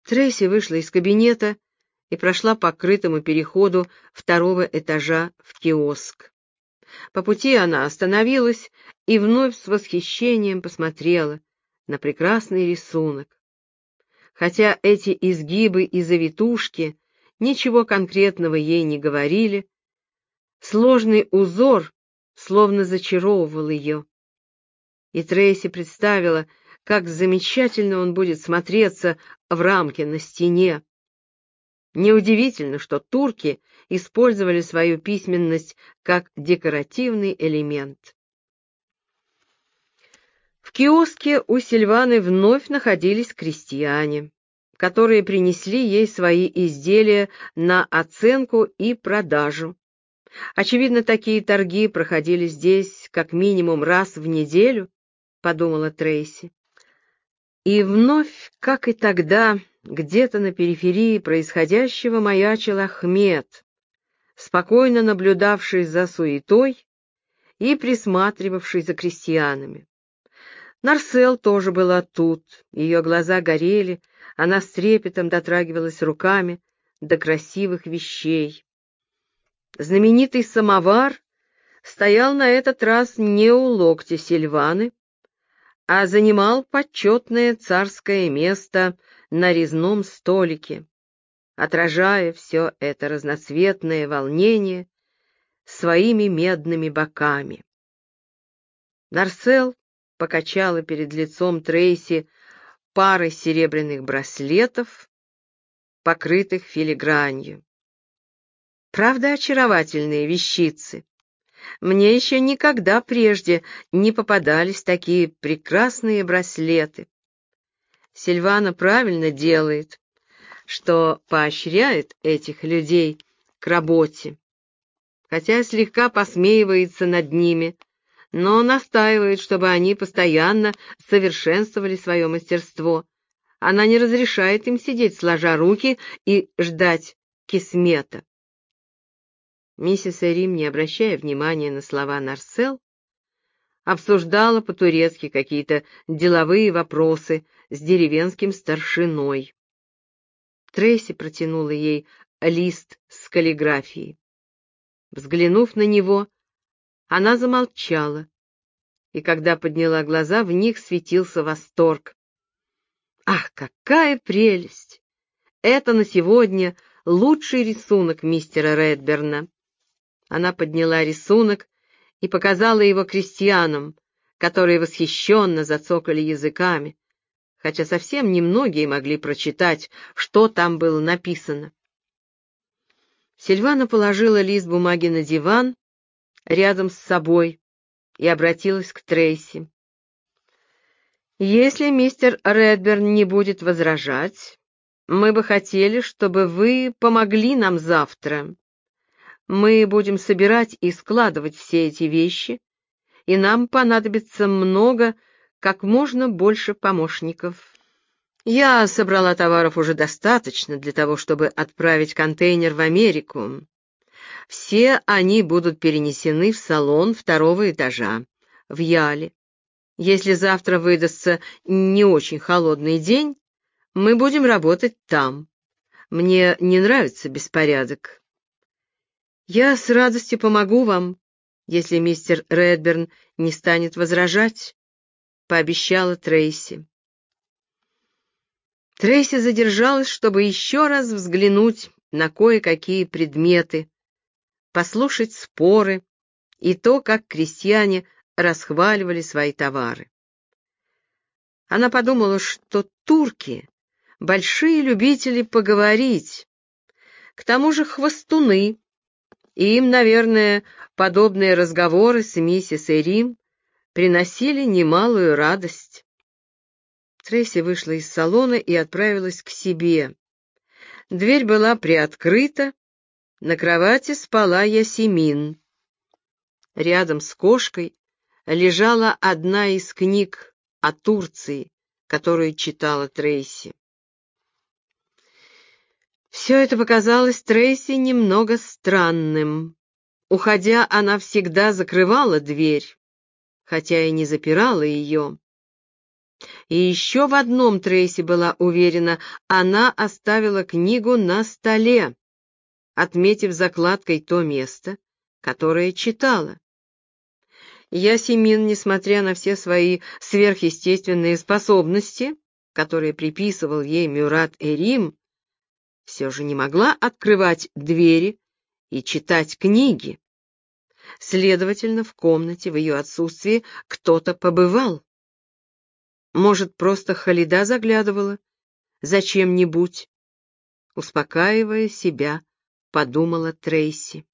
Трейси вышла из кабинета и прошла по крытому переходу второго этажа в киоск. По пути она остановилась и вновь с восхищением посмотрела на прекрасный рисунок. Хотя эти изгибы и завитушки ничего конкретного ей не говорили, сложный узор словно зачаровывал ее. И Трейси представила, как замечательно он будет смотреться в рамке на стене. Неудивительно, что турки использовали свою письменность как декоративный элемент. В киоске у Сильваны вновь находились крестьяне, которые принесли ей свои изделия на оценку и продажу. Очевидно, такие торги проходили здесь как минимум раз в неделю, подумала Трейси. И вновь, как и тогда, где-то на периферии происходящего маячил Ахмед, спокойно наблюдавший за суетой и присматривавший за крестьянами. Нарсел тоже была тут, ее глаза горели, она с трепетом дотрагивалась руками до красивых вещей. Знаменитый самовар стоял на этот раз не у локтя Сильваны, а занимал почетное царское место на резном столике, отражая все это разноцветное волнение своими медными боками. Нарсел покачала перед лицом Трейси парой серебряных браслетов, покрытых филигранью. Правда, очаровательные вещицы. Мне еще никогда прежде не попадались такие прекрасные браслеты. Сильвана правильно делает, что поощряет этих людей к работе, хотя слегка посмеивается над ними, но настаивает, чтобы они постоянно совершенствовали свое мастерство. Она не разрешает им сидеть сложа руки и ждать кисмета. Миссис Эрим, не обращая внимания на слова Нарсел, обсуждала по-турецки какие-то деловые вопросы с деревенским старшиной. Трейси протянула ей лист с каллиграфией. Взглянув на него, она замолчала, и когда подняла глаза, в них светился восторг. «Ах, какая прелесть! Это на сегодня лучший рисунок мистера Редберна!» Она подняла рисунок и показала его крестьянам, которые восхищенно зацокали языками, хотя совсем немногие могли прочитать, что там было написано. Сильвана положила лист бумаги на диван рядом с собой и обратилась к Трейси. «Если мистер Редберн не будет возражать, мы бы хотели, чтобы вы помогли нам завтра. Мы будем собирать и складывать все эти вещи, и нам понадобится как можно больше помощников. Я собрала товаров уже достаточно для того, чтобы отправить контейнер в Америку. Все они будут перенесены в салон второго этажа, в Яле. Если завтра выдастся не очень холодный день, мы будем работать там. Мне не нравится беспорядок. Я с радостью помогу вам, если мистер Редберн не станет возражать, пообещала Трейси. Трейси задержалась, чтобы еще раз взглянуть на кое-какие предметы, послушать споры и то, как крестьяне расхваливали свои товары. Она подумала, что турки — большие любители поговорить, к тому же хвастуны, и им, наверное, подобные разговоры с миссис Эрим приносили немалую радость. Трейси вышла из салона и отправилась к себе. Дверь была приоткрыта, на кровати спала Ясемин. Рядом с кошкой лежала одна из книг о Турции, которую читала Трейси. Все это показалось Трейси немного странным. Уходя, она всегда закрывала дверь, хотя и не запирала ее. И еще в одном Трейси была уверена: она оставила книгу на столе, отметив закладкой то место, которое читала. Ясемин, несмотря на все свои сверхъестественные способности, которые приписывал ей Мюрат-Эрим, все же не могла открывать двери и читать книги. Следовательно, в комнате в ее отсутствии кто-то побывал. Может, просто Халида заглядывала зачем-нибудь, успокаивая себя, подумала Трейси.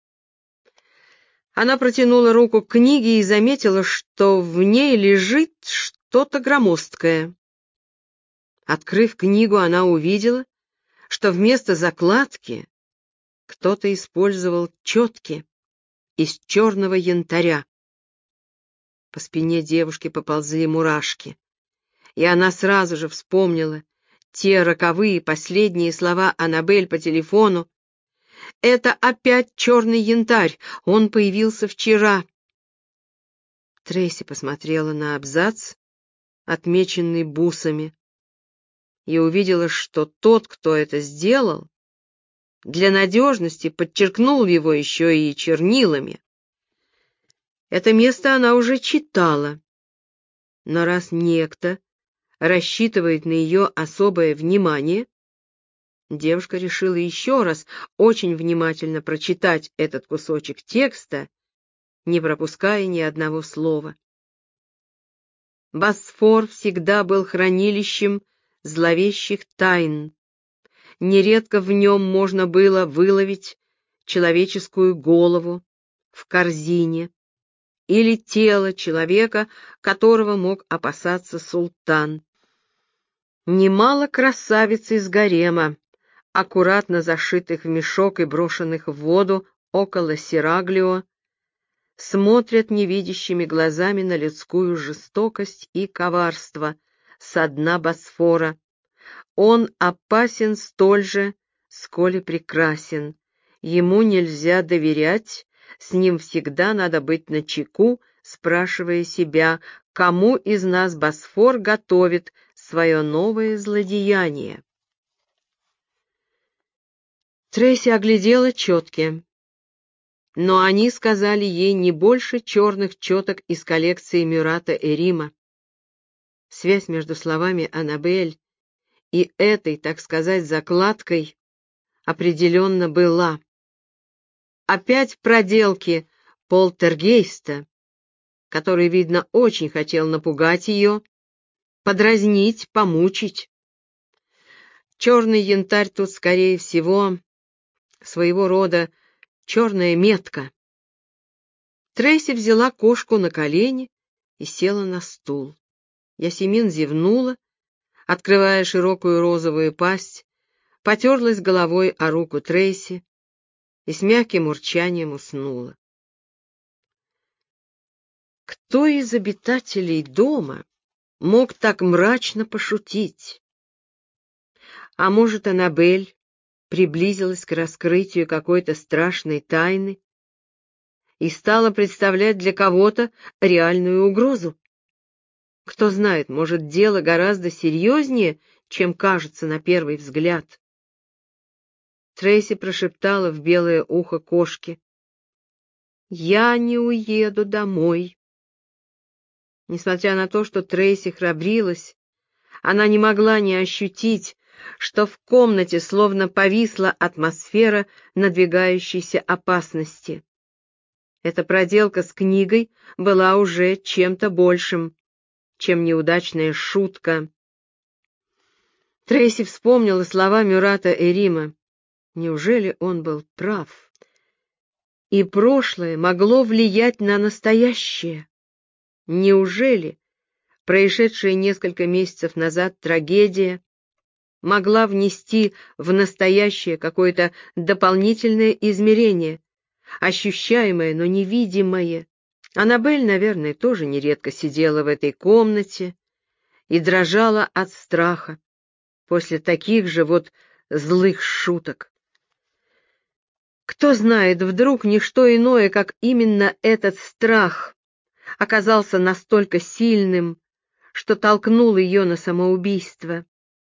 Она протянула руку к книге и заметила, что в ней лежит что-то громоздкое. Открыв книгу, она увидела, что вместо закладки кто-то использовал четки из черного янтаря. По спине девушки поползли мурашки, и она сразу же вспомнила те роковые последние слова Аннабель по телефону. «Это опять черный янтарь, он появился вчера». Трейси посмотрела на абзац, отмеченный бусами, и увидела, что тот, кто это сделал, для надежности подчеркнул его еще и чернилами. Это место она уже читала, но раз некто рассчитывает на ее особое внимание, девушка решила еще раз очень внимательно прочитать этот кусочек текста, не пропуская ни одного слова. Босфор всегда был хранилищем зловещих тайн. Нередко в нем можно было выловить человеческую голову в корзине или тело человека, которого мог опасаться султан. Немало красавиц из гарема, аккуратно зашитых в мешок и брошенных в воду около Сираглио, смотрят невидящими глазами на людскую жестокость и коварство со дна Босфора. Он опасен столь же, сколь и прекрасен. Ему нельзя доверять, с ним всегда надо быть начеку, спрашивая себя, кому из нас Босфор готовит свое новое злодеяние. Трейси оглядела четки, но они сказали ей не больше черных четок из коллекции Мюрата-Эрима. Связь между словами Аннабель и этой, так сказать, закладкой определенно была. Опять проделки полтергейста, который, видно, очень хотел напугать ее, подразнить, помучить. Черный янтарь тут, скорее всего, своего рода черная метка. Трейси взяла кошку на колени и села на стул. Ясемин зевнула, открывая широкую розовую пасть, потерлась головой о руку Трейси и с мягким урчанием уснула. Кто из обитателей дома мог так мрачно пошутить? А может, Аннабель приблизилась к раскрытию какой-то страшной тайны и стала представлять для кого-то реальную угрозу? Кто знает, может, дело гораздо серьезнее, чем кажется на первый взгляд. Трейси прошептала в белое ухо кошки: «Я не уеду домой». Несмотря на то, что Трейси храбрилась, она не могла не ощутить, что в комнате словно повисла атмосфера надвигающейся опасности. Эта проделка с книгой была уже чем-то большим, чем неудачная шутка. Трейси вспомнила слова Мюрата-Эрима. Неужели он был прав? И прошлое могло влиять на настоящее. Неужели происшедшая несколько месяцев назад трагедия могла внести в настоящее какое-то дополнительное измерение, ощущаемое, но невидимое? Аннабель, наверное, тоже нередко сидела в этой комнате и дрожала от страха после таких же вот злых шуток. Кто знает, вдруг не что иное, как именно этот страх оказался настолько сильным, что толкнул ее на самоубийство.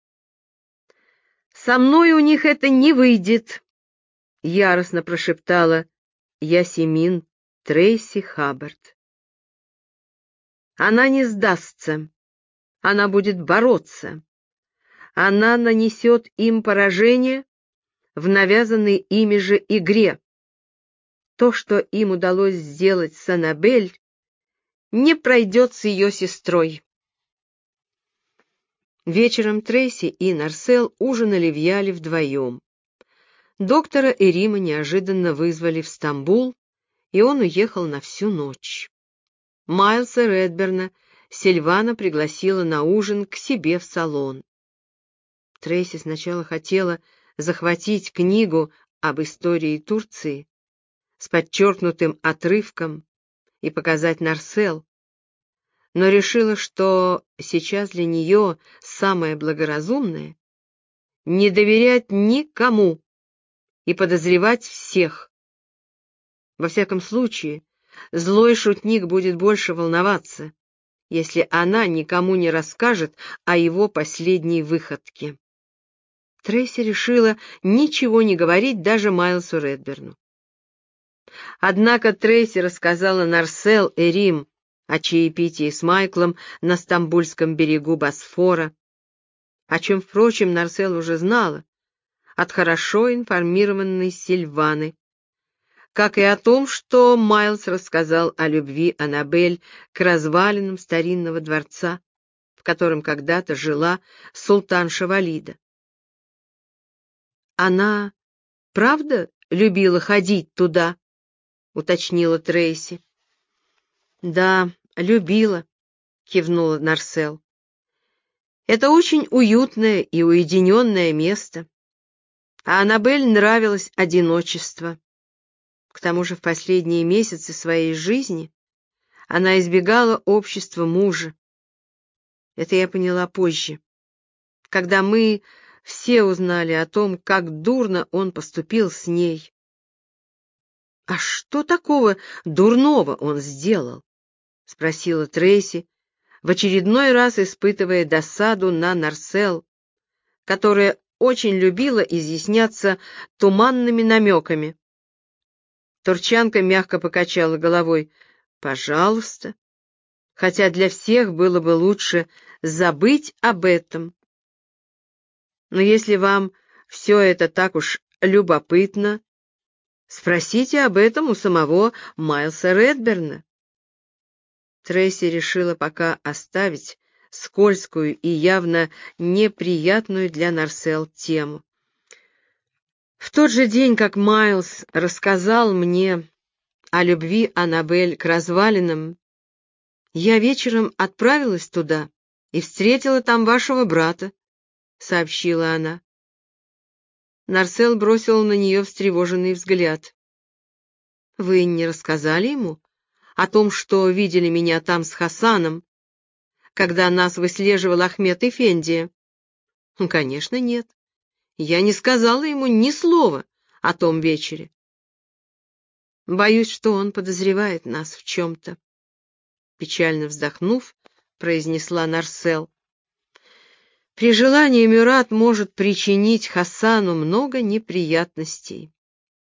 «Со мной у них это не выйдет», — яростно прошептала Ясемин Трейси Хаббард. «Она не сдастся, она будет бороться, она нанесет им поражение в навязанной ими же игре. То, что им удалось сделать с Аннабель, не пройдет с ее сестрой». Вечером Трейси и Нарсел ужинали в Яле вдвоем. Доктора Эрима неожиданно вызвали в Стамбул, и он уехал на всю ночь. Майлса Редберна Сильвана пригласила на ужин к себе в салон. Трейси сначала хотела захватить книгу об истории Турции с подчеркнутым отрывком и показать Нарсел, но решила, что сейчас для нее самое благоразумное — не доверять никому и подозревать всех. Во всяком случае, злой шутник будет больше волноваться, если она никому не расскажет о его последней выходке. Трейси решила ничего не говорить даже Майлсу Редберну. Однако Трейси рассказала Нарсел Эрим о чаепитии с Майклом на Стамбульском берегу Босфора, о чем, впрочем, Нарсел уже знала от хорошо информированной Сильваны, как и о том, что Майлс рассказал о любви Аннабель к развалинам старинного дворца, в котором когда-то жила султанша Валида. «Она правда любила ходить туда?» — уточнила Трейси. «Да, любила», — кивнула Нарсел. «Это очень уютное и уединенное место, а Аннабель нравилось одиночество. К тому же в последние месяцы своей жизни она избегала общества мужа. Это я поняла позже, когда мы все узнали о том, как дурно он поступил с ней». «А что такого дурного он сделал?» — спросила Трейси, в очередной раз испытывая досаду на Нарсел, которая очень любила изъясняться туманными намеками. Турчанка мягко покачала головой. «Пожалуйста, хотя для всех было бы лучше забыть об этом. Но если вам все это так уж любопытно, спросите об этом у самого Майлса Редберна». Трейси решила пока оставить скользкую и явно неприятную для Нарсел тему. В тот же день, как Майлс рассказал мне о любви Аннабель к развалинам, я вечером отправилась туда и встретила там вашего брата, — сообщила она. Нарсел бросил на нее встревоженный взгляд. — Вы не рассказали ему о том, что видели меня там с Хасаном, когда нас выслеживал Ахмед Эфенди? — Конечно, нет. Я не сказала ему ни слова о том вечере. Боюсь, что он подозревает нас в чем-то. Печально вздохнув, произнесла Нарсел. При желании Мюрат может причинить Хасану много неприятностей.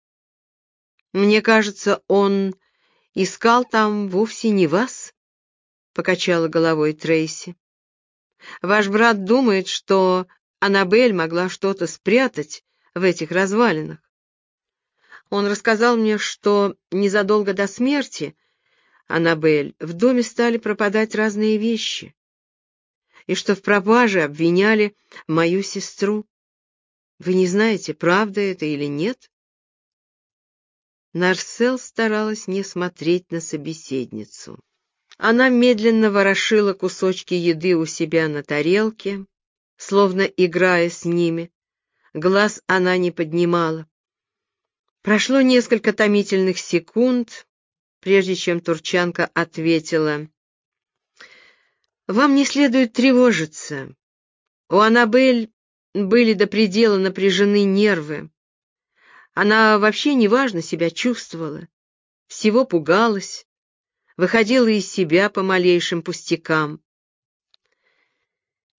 Мне кажется, он искал там вовсе не вас, покачала головой Трейси. Ваш брат думает, что Аннабель могла что-то спрятать в этих развалинах. Он рассказал мне, что незадолго до смерти Аннабель в доме стали пропадать разные вещи, и что в пропаже обвиняли мою сестру. Вы не знаете, правда это или нет? Нарсел старалась не смотреть на собеседницу. Она медленно ворошила кусочки еды у себя на тарелке, словно играя с ними. Глаз она не поднимала. Прошло несколько томительных секунд, прежде чем турчанка ответила. «Вам не следует тревожиться. У Аннабель были до предела напряжены нервы. Она вообще неважно себя чувствовала, всего пугалась, выходила из себя по малейшим пустякам.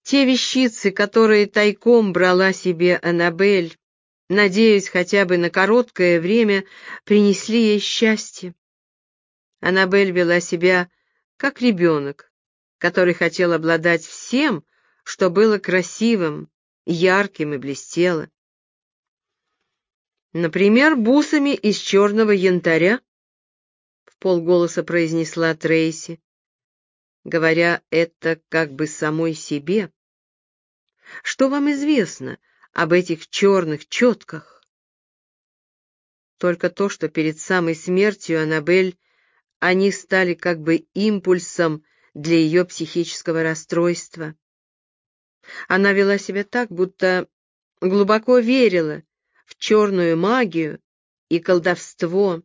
Те вещицы, которые тайком брала себе Аннабель, надеясь хотя бы на короткое время, принесли ей счастье. Аннабель вела себя как ребенок, который хотел обладать всем, что было красивым, ярким и блестело. Например, бусами из черного янтаря, — вполголоса произнесла Трейси, говоря это как бы самой себе. Что вам известно об этих черных четках? Только то, что перед самой смертью Аннабель они стали как бы импульсом для ее психического расстройства. Она вела себя так, будто глубоко верила в черную магию и колдовство.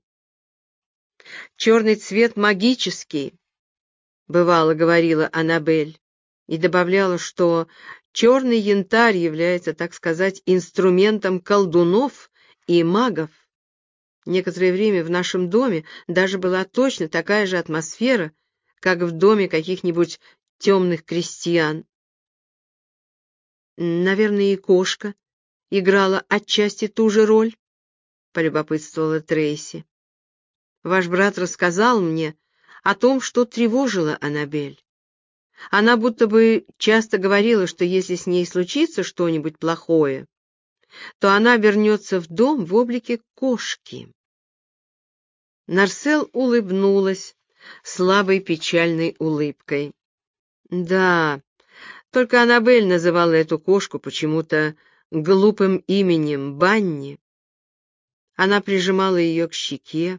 «Черный цвет магический», — бывало говорила Аннабель, и добавляла, что черный янтарь является, так сказать, инструментом колдунов и магов. Некоторое время в нашем доме даже была точно такая же атмосфера, как в доме каких-нибудь темных крестьян. Наверное, и кошка играла отчасти ту же роль, — полюбопытствовала Трейси. Ваш брат рассказал мне о том, что тревожило Аннабель. Она будто бы часто говорила, что если с ней случится что-нибудь плохое, то она вернется в дом в облике кошки. Нарсел улыбнулась слабой печальной улыбкой. Да, только Аннабель называла эту кошку почему-то глупым именем Банни. Она прижимала ее к щеке,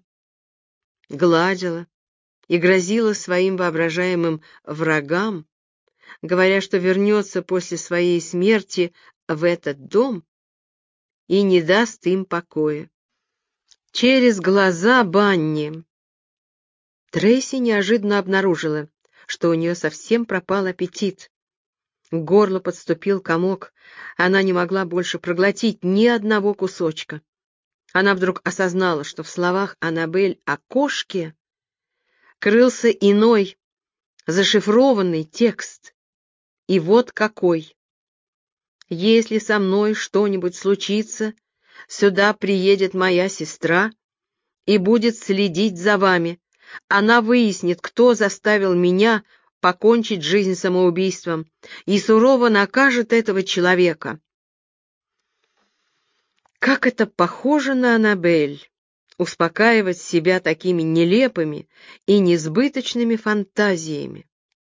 гладила и грозила своим воображаемым врагам, говоря, что вернется после своей смерти в этот дом и не даст им покоя. Через глаза Банни Трейси неожиданно обнаружила, что у нее совсем пропал аппетит. К горлу подступил комок, она не могла больше проглотить ни одного кусочка. Она вдруг осознала, что в словах Аннабель о кошке крылся иной, зашифрованный текст. И вот какой. «Если со мной что-нибудь случится, сюда приедет моя сестра и будет следить за вами. Она выяснит, кто заставил меня покончить жизнь самоубийством, и сурово накажет этого человека». Как это похоже на Аннабель, успокаивать себя такими нелепыми и несбыточными фантазиями.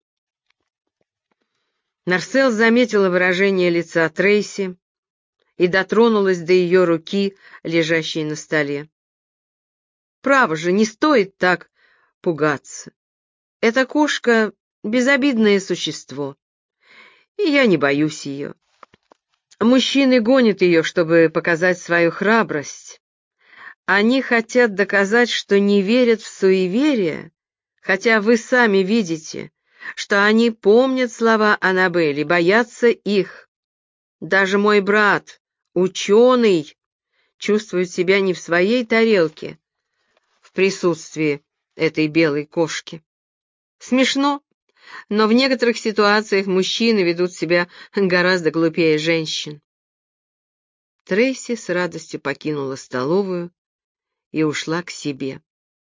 Нарсел заметила выражение лица Трейси и дотронулась до ее руки, лежащей на столе. «Право же, не стоит так пугаться. Эта кошка — безобидное существо, и я не боюсь ее. Мужчины гонят ее, чтобы показать свою храбрость. Они хотят доказать, что не верят в суеверие, хотя вы сами видите, что они помнят слова Аннабель и боятся их. Даже мой брат, ученый, чувствует себя не в своей тарелке в присутствии этой белой кошки. Смешно, но в некоторых ситуациях мужчины ведут себя гораздо глупее женщин. Трейси с радостью покинула столовую и ушла к себе.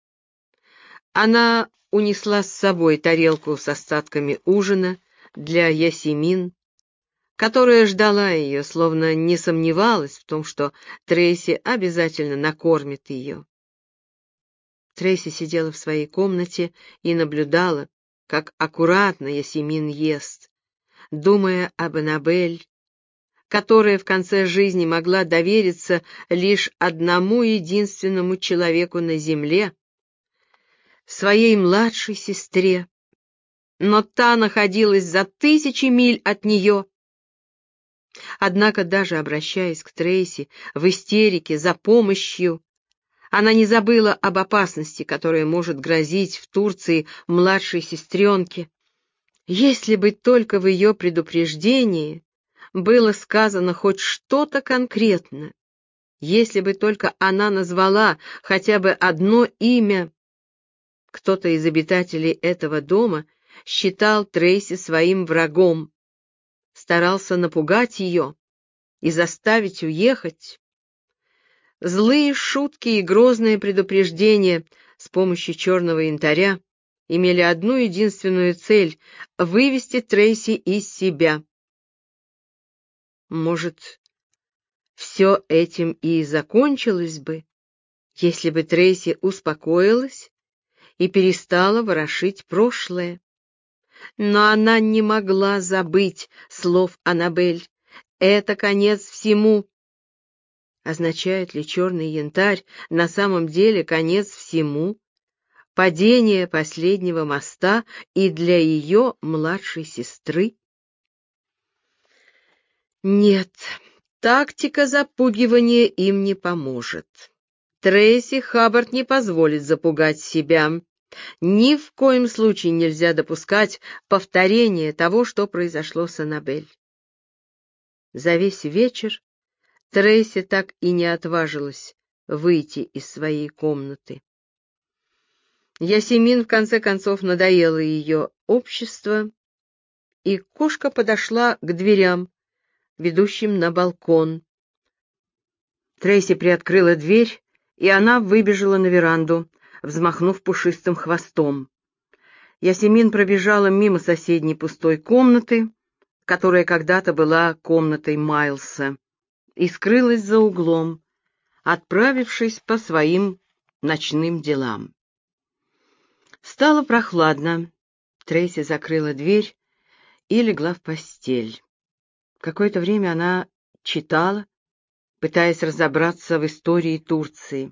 Она унесла с собой тарелку с остатками ужина для Ясемин, которая ждала ее, словно не сомневалась в том, что Трейси обязательно накормит ее. Трейси сидела в своей комнате и наблюдала, как аккуратно Ясемин ест, думая об Аннабель, которая в конце жизни могла довериться лишь одному единственному человеку на земле, своей младшей сестре, но та находилась за тысячи миль от нее. Однако, даже обращаясь к Трейси в истерике за помощью, она не забыла об опасности, которая может грозить в Турции младшей сестренке. Если бы только в ее предупреждении было сказано хоть что-то конкретно, если бы только она назвала хотя бы одно имя. Кто-то из обитателей этого дома считал Трейси своим врагом. С старался напугать ее и заставить уехать. Злые шутки и грозные предупреждения с помощью черного янтаря имели одну единственную цель — вывести Трейси из себя. Может, все этим и закончилось бы, если бы Трейси успокоилась и перестала ворошить прошлое. Но она не могла забыть слов Аннабель. Это конец всему. Означает ли черный янтарь на самом деле конец всему? Падение последнего моста и для ее младшей сестры? Нет, тактика запугивания им не поможет. Трейси Хаббард не позволит запугать себя. Ни в коем случае нельзя допускать повторения того, что произошло с Аннабель. За весь вечер Трейси так и не отважилась выйти из своей комнаты. Ясемин в конце концов надоело ее общество, и кошка подошла к дверям, ведущим на балкон. Трейси приоткрыла дверь, и она выбежала на веранду, взмахнув пушистым хвостом. Ясемин пробежала мимо соседней пустой комнаты, которая когда-то была комнатой Майлса, и скрылась за углом, отправившись по своим ночным делам. Стало прохладно. Трейси закрыла дверь и легла в постель. Какое-то время она читала, пытаясь разобраться в истории Турции.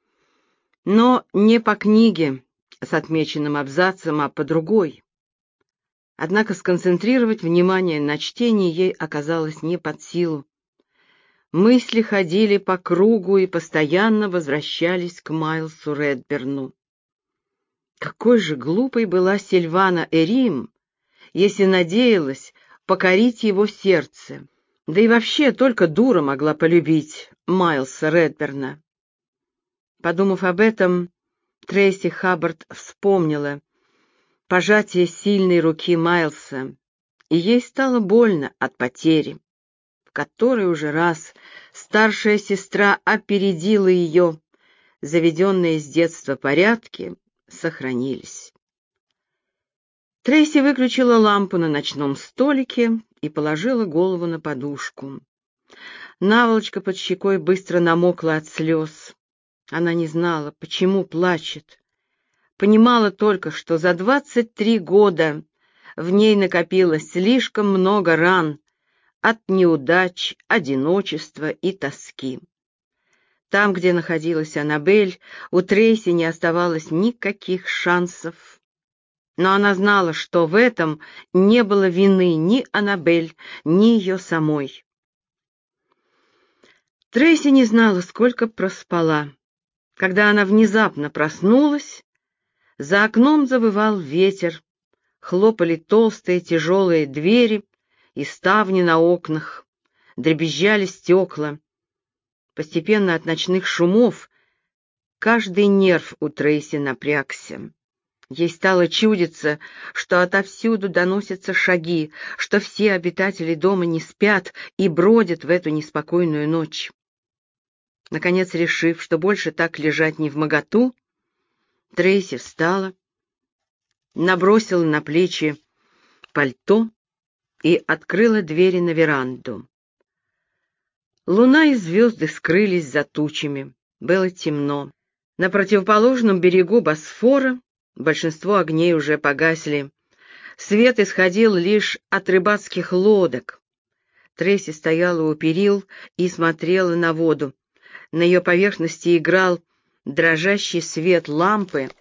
Но не по книге с отмеченным абзацем, а по другой. Однако сконцентрировать внимание на чтении ей оказалось не под силу. Мысли ходили по кругу и постоянно возвращались к Майлсу Редберну. Какой же глупой была Сильвана Эрим, если надеялась покорить его сердце. Да и вообще только дура могла полюбить Майлса Редберна. Подумав об этом, Трейси Хаббард вспомнила пожатие сильной руки Майлса, и ей стало больно от потери, в которой уже раз старшая сестра опередила ее. Заведенные с детства порядки сохранились. Трейси выключила лампу на ночном столике и положила голову на подушку. Наволочка под щекой быстро намокла от слез. Она не знала, почему плачет. Понимала только, что за 23 года в ней накопилось слишком много ран от неудач, одиночества и тоски. Там, где находилась Аннабель, у Трейси не оставалось никаких шансов. Но она знала, что в этом не было вины ни Аннабель, ни ее самой. Трейси не знала, сколько проспала. Когда она внезапно проснулась, за окном завывал ветер, хлопали толстые тяжелые двери и ставни на окнах, дребезжали стекла. Постепенно от ночных шумов каждый нерв у Трейси напрягся. Ей стало чудиться, что отовсюду доносятся шаги, что все обитатели дома не спят и бродят в эту неспокойную ночь. Наконец, решив, что больше так лежать невмоготу, Трейси встала, набросила на плечи пальто и открыла двери на веранду. Луна и звезды скрылись за тучами, было темно. На противоположном берегу Босфора большинство огней уже погасли. Свет исходил лишь от рыбацких лодок. Трейси стояла у перил и смотрела на воду. На ее поверхности играл дрожащий свет лампы,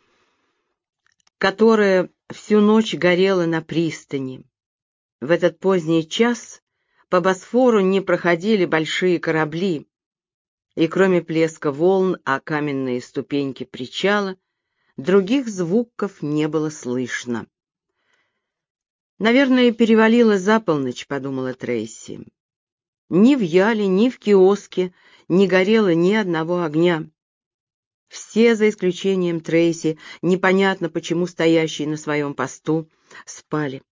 которая всю ночь горела на пристани. В этот поздний час по Босфору не проходили большие корабли, и кроме плеска волн о каменные ступеньки причала, других звуков не было слышно. «Наверное, перевалило за полночь», — подумала Трейси. Ни в Яле, ни в киоске не горело ни одного огня. Все, за исключением Трейси, непонятно почему стоящие на своем посту, спали.